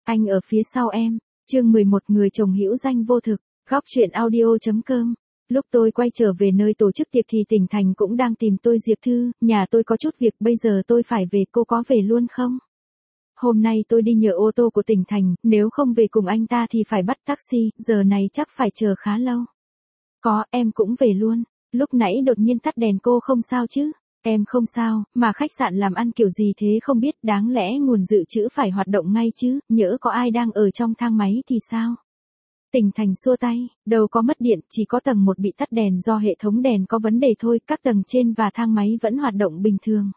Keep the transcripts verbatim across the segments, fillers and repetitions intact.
Anh ở phía sau em. Chương mười một Người chồng hữu danh vô thực. Góc truyện audio.com. Lúc tôi quay trở về nơi tổ chức tiệc thì Tỉnh Thành cũng đang tìm tôi. Diệp Thư, nhà tôi có chút việc, bây giờ tôi phải về, cô có về luôn không? Hôm nay tôi đi nhờ ô tô của Tỉnh Thành, nếu không về cùng anh ta thì phải bắt taxi, giờ này chắc phải chờ khá lâu. Có, em cũng về luôn. Lúc nãy đột nhiên tắt đèn, cô không sao chứ? Em không sao, mà khách sạn làm ăn kiểu gì thế không biết, đáng lẽ nguồn dự trữ phải hoạt động ngay chứ, nhỡ có ai đang ở trong thang máy thì sao? Tỉnh Thành xua tay, đâu có mất điện, chỉ có tầng một bị tắt đèn do hệ thống đèn có vấn đề thôi, các tầng trên và thang máy vẫn hoạt động bình thường.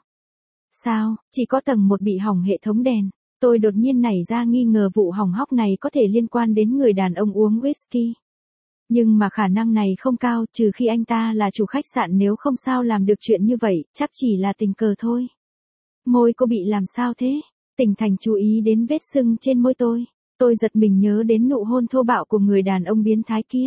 Sao, chỉ có tầng một bị hỏng hệ thống đèn? Tôi đột nhiên nảy ra nghi ngờ vụ hỏng hóc này có thể liên quan đến người đàn ông uống whisky. Nhưng mà khả năng này không cao, trừ khi anh ta là chủ khách sạn, nếu không sao làm được chuyện như vậy, chắc chỉ là tình cờ thôi. Môi cô bị làm sao thế? Tỉnh Thành chú ý đến vết sưng trên môi tôi. Tôi giật mình nhớ đến nụ hôn thô bạo của người đàn ông biến thái kia.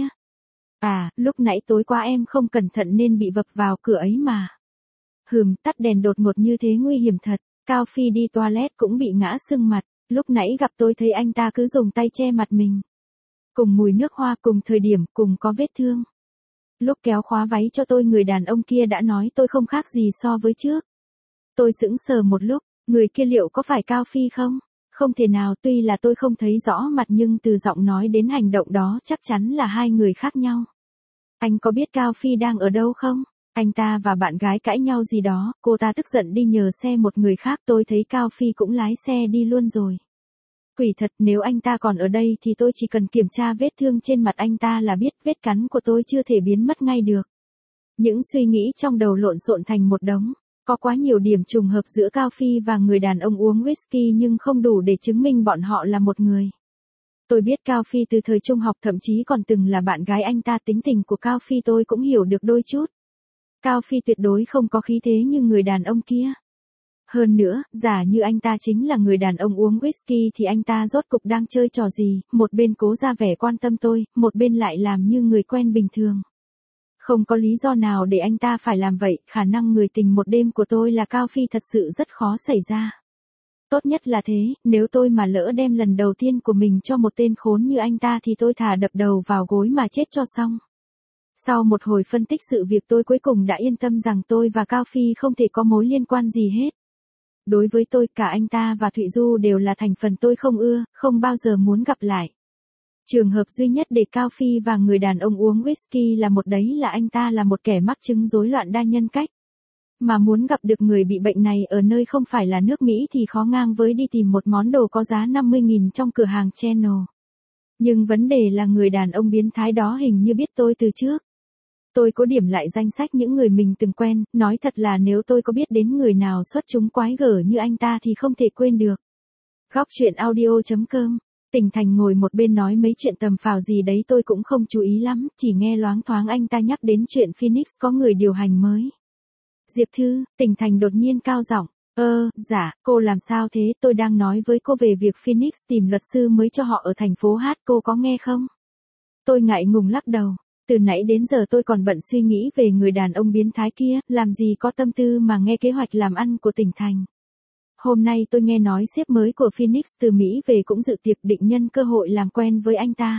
À, lúc nãy tối qua em không cẩn thận nên bị vập vào cửa ấy mà. Hừm, tắt đèn đột ngột như thế nguy hiểm thật. Cao Phi đi toilet cũng bị ngã sưng mặt. Lúc nãy gặp tôi thấy anh ta cứ dùng tay che mặt mình. Cùng mùi nước hoa, cùng thời điểm, cùng có vết thương. Lúc kéo khóa váy cho tôi, người đàn ông kia đã nói tôi không khác gì so với trước. Tôi sững sờ một lúc, người kia liệu có phải Cao Phi không? Không thể nào, tuy là tôi không thấy rõ mặt nhưng từ giọng nói đến hành động đó chắc chắn là hai người khác nhau. Anh có biết Cao Phi đang ở đâu không? Anh ta và bạn gái cãi nhau gì đó, cô ta tức giận đi nhờ xe một người khác, tôi thấy Cao Phi cũng lái xe đi luôn rồi. Quỷ thật, nếu anh ta còn ở đây thì tôi chỉ cần kiểm tra vết thương trên mặt anh ta là biết, vết cắn của tôi chưa thể biến mất ngay được. Những suy nghĩ trong đầu lộn xộn thành một đống. Có quá nhiều điểm trùng hợp giữa Cao Phi và người đàn ông uống whisky nhưng không đủ để chứng minh bọn họ là một người. Tôi biết Cao Phi từ thời trung học, thậm chí còn từng là bạn gái anh ta, tính tình của Cao Phi tôi cũng hiểu được đôi chút. Cao Phi tuyệt đối không có khí thế như người đàn ông kia. Hơn nữa, giả như anh ta chính là người đàn ông uống whisky thì anh ta rốt cục đang chơi trò gì, một bên cố ra vẻ quan tâm tôi, một bên lại làm như người quen bình thường. Không có lý do nào để anh ta phải làm vậy, khả năng người tình một đêm của tôi là Cao Phi thật sự rất khó xảy ra. Tốt nhất là thế, nếu tôi mà lỡ đem lần đầu tiên của mình cho một tên khốn như anh ta thì tôi thà đập đầu vào gối mà chết cho xong. Sau một hồi phân tích sự việc, tôi cuối cùng đã yên tâm rằng tôi và Cao Phi không thể có mối liên quan gì hết. Đối với tôi, cả anh ta và Thụy Du đều là thành phần tôi không ưa, không bao giờ muốn gặp lại. Trường hợp duy nhất để Cao Phi và người đàn ông uống whisky là một đấy là anh ta là một kẻ mắc chứng rối loạn đa nhân cách. Mà muốn gặp được người bị bệnh này ở nơi không phải là nước Mỹ thì khó ngang với đi tìm một món đồ có giá năm mươi nghìn trong cửa hàng Channel. Nhưng vấn đề là người đàn ông biến thái đó hình như biết tôi từ trước. Tôi có điểm lại danh sách những người mình từng quen, nói thật là nếu tôi có biết đến người nào xuất chúng quái gở như anh ta thì không thể quên được. Góc truyện audio.com. Tỉnh Thành ngồi một bên nói mấy chuyện tầm phào gì đấy tôi cũng không chú ý lắm, chỉ nghe loáng thoáng anh ta nhắc đến chuyện Phoenix có người điều hành mới. Diệp Thư, Tỉnh Thành đột nhiên cao giọng, ơ, dạ, cô làm sao thế, tôi đang nói với cô về việc Phoenix tìm luật sư mới cho họ ở thành phố Hát, cô có nghe không? Tôi ngại ngùng lắc đầu. Từ nãy đến giờ tôi còn bận suy nghĩ về người đàn ông biến thái kia, làm gì có tâm tư mà nghe kế hoạch làm ăn của Tỉnh Thành. Hôm nay tôi nghe nói sếp mới của Phoenix từ Mỹ về cũng dự tiệc, định nhân cơ hội làm quen với anh ta.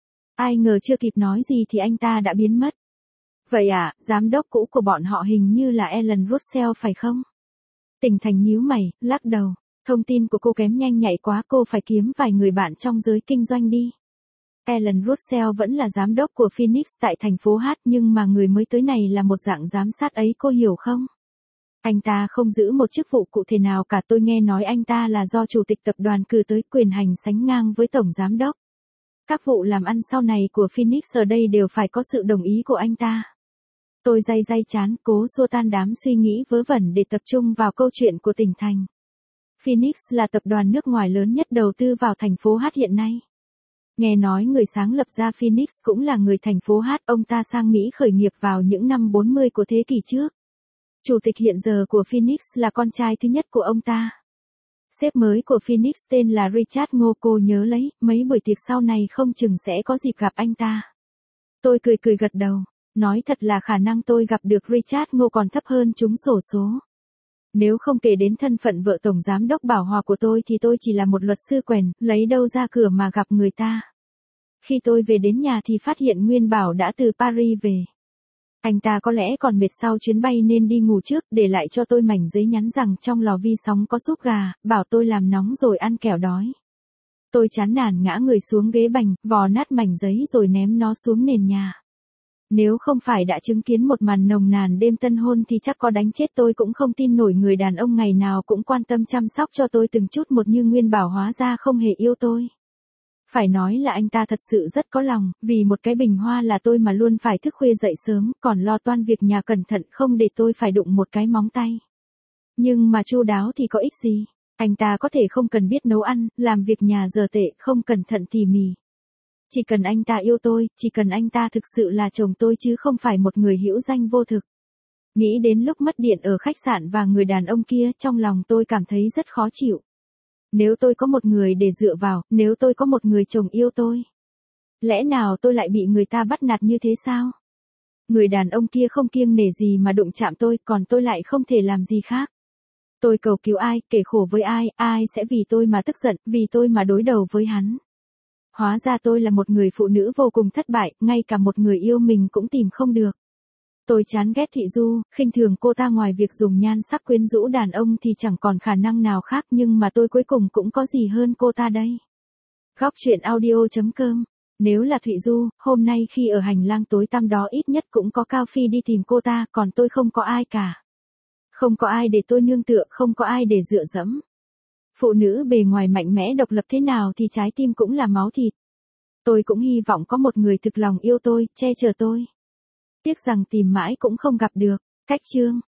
Ai ngờ chưa kịp nói gì thì anh ta đã biến mất. Vậy à, giám đốc cũ của bọn họ hình như là Ellen Russell phải không? Tỉnh Thành nhíu mày, lắc đầu. Thông tin của cô kém nhanh nhạy quá, cô phải kiếm vài người bạn trong giới kinh doanh đi. Ellen Russell vẫn là giám đốc của Phoenix tại thành phố Hát, nhưng mà người mới tới này là một dạng giám sát ấy, cô hiểu không? Anh ta không giữ một chức vụ cụ thể nào cả, tôi nghe nói anh ta là do chủ tịch tập đoàn cử tới, quyền hành sánh ngang với tổng giám đốc. Các vụ làm ăn sau này của Phoenix ở đây đều phải có sự đồng ý của anh ta. Tôi day day chán, cố xua tan đám suy nghĩ vớ vẩn để tập trung vào câu chuyện của Tỉnh Thành. Phoenix là tập đoàn nước ngoài lớn nhất đầu tư vào thành phố Hát hiện nay. Nghe nói người sáng lập ra Phoenix cũng là người thành phố Hát, ông ta sang Mỹ khởi nghiệp vào những năm bốn mươi của thế kỷ trước. Chủ tịch hiện giờ của Phoenix là con trai thứ nhất của ông ta. Sếp mới của Phoenix tên là Richard Ngô, cô nhớ lấy, mấy buổi tiệc sau này không chừng sẽ có dịp gặp anh ta. Tôi cười cười gật đầu, nói thật là khả năng tôi gặp được Richard Ngô còn thấp hơn trúng xổ số. Nếu không kể đến thân phận vợ tổng giám đốc Bảo Hòa của tôi thì tôi chỉ là một luật sư quèn, lấy đâu ra cửa mà gặp người ta. Khi tôi về đến nhà thì phát hiện Nguyên Bảo đã từ Paris về. Anh ta có lẽ còn mệt sau chuyến bay nên đi ngủ trước, để lại cho tôi mảnh giấy nhắn rằng trong lò vi sóng có súp gà, bảo tôi làm nóng rồi ăn kẻo đói. Tôi chán nản ngã người xuống ghế bành, vò nát mảnh giấy rồi ném nó xuống nền nhà. Nếu không phải đã chứng kiến một màn nồng nàn đêm tân hôn thì chắc có đánh chết tôi cũng không tin nổi người đàn ông ngày nào cũng quan tâm chăm sóc cho tôi từng chút một như Nguyên Bảo hóa ra không hề yêu tôi. Phải nói là anh ta thật sự rất có lòng, vì một cái bình hoa là tôi mà luôn phải thức khuya dậy sớm, còn lo toan việc nhà cẩn thận không để tôi phải đụng một cái móng tay. Nhưng mà chu đáo thì có ích gì? Anh ta có thể không cần biết nấu ăn, làm việc nhà giờ tệ, không cẩn thận tỉ mỉ. Chỉ cần anh ta yêu tôi, chỉ cần anh ta thực sự là chồng tôi chứ không phải một người hữu danh vô thực. Nghĩ đến lúc mất điện ở khách sạn và người đàn ông kia, trong lòng tôi cảm thấy rất khó chịu. Nếu tôi có một người để dựa vào, nếu tôi có một người chồng yêu tôi, lẽ nào tôi lại bị người ta bắt nạt như thế sao? Người đàn ông kia không kiêng nể gì mà đụng chạm tôi, còn tôi lại không thể làm gì khác. Tôi cầu cứu ai, kể khổ với ai, ai sẽ vì tôi mà tức giận, vì tôi mà đối đầu với hắn. Hóa ra tôi là một người phụ nữ vô cùng thất bại, ngay cả một người yêu mình cũng tìm không được. Tôi chán ghét Thụy Du, khinh thường cô ta, ngoài việc dùng nhan sắc quyến rũ đàn ông thì chẳng còn khả năng nào khác, nhưng mà tôi cuối cùng cũng có gì hơn cô ta đây. Góc truyện audio chấm com. Nếu là Thụy Du, hôm nay khi ở hành lang tối tăm đó ít nhất cũng có Cao Phi đi tìm cô ta, còn tôi không có ai cả. Không có ai để tôi nương tựa, không có ai để dựa dẫm. Phụ nữ bề ngoài mạnh mẽ độc lập thế nào thì trái tim cũng là máu thịt. Tôi cũng hy vọng có một người thực lòng yêu tôi, che chở tôi. Tiếc rằng tìm mãi cũng không gặp được. Cách chương